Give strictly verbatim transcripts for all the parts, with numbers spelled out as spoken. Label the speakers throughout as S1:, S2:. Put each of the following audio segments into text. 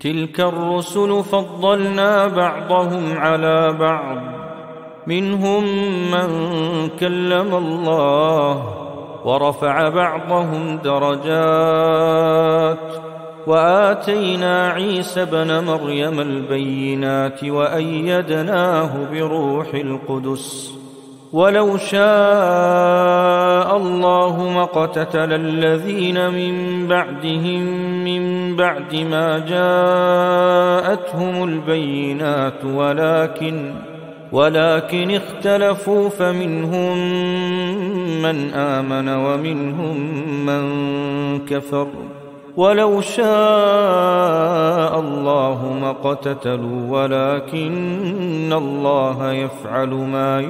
S1: تلك الرسل فضلنا بعضهم على بعض منهم من كلم الله ورفع بعضهم درجات وآتينا عيسى ابن مريم البينات وأيدناه بروح القدس ولو شاء الله ما اقتتل الذين من بعدهم من بعد ما جاءتهم البينات ولكن ولكن اختلفوا فمنهم من آمن ومنهم من كفر ولو شاء الله ما اقتتلوا ولكن الله يفعل ما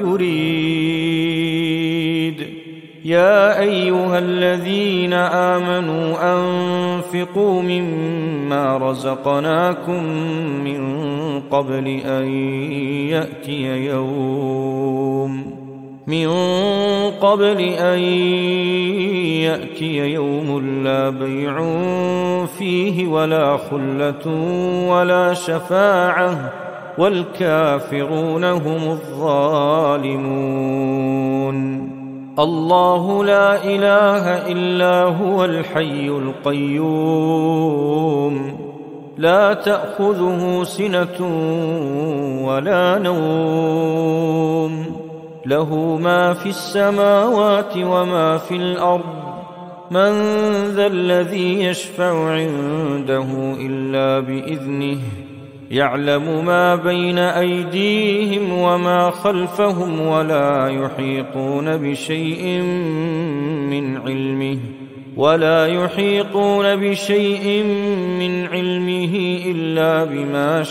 S1: يريد. يا أيها الذين آمنوا أنفقوا مما رزقناكم من قبل أن يأتي يوم من قبل أن يأتي يوم لا بيع فيه ولا خلة ولا شفاعة والكافرون هم الظالمون. الله لا إله إلا هو الحي القيوم لا تأخذه سنة ولا نوم له ما في السماوات وما في الأرض من ذا الذي يشفع عنده إلا بإذنه يعلم ما بين أيديهم وما خلفهم ولا يحيطون بشيء من علمه ولا يحيطون بشيء من علمه إلا بما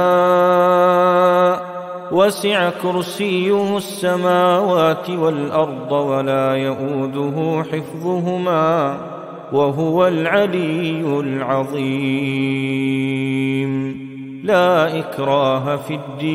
S1: شاء وسع كرسيه السماوات والأرض ولا يؤوده حفظهما وهو العلي العظيم. لا إكراه في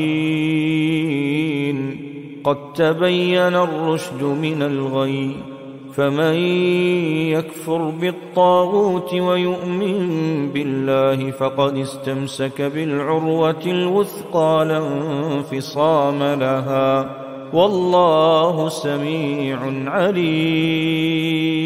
S1: الدين قد تبين الرشد من الغي فمن يكفر بالطاغوت ويؤمن بالله فقد استمسك بالعروة الوثقى لا انفصام لها والله سميع عليم.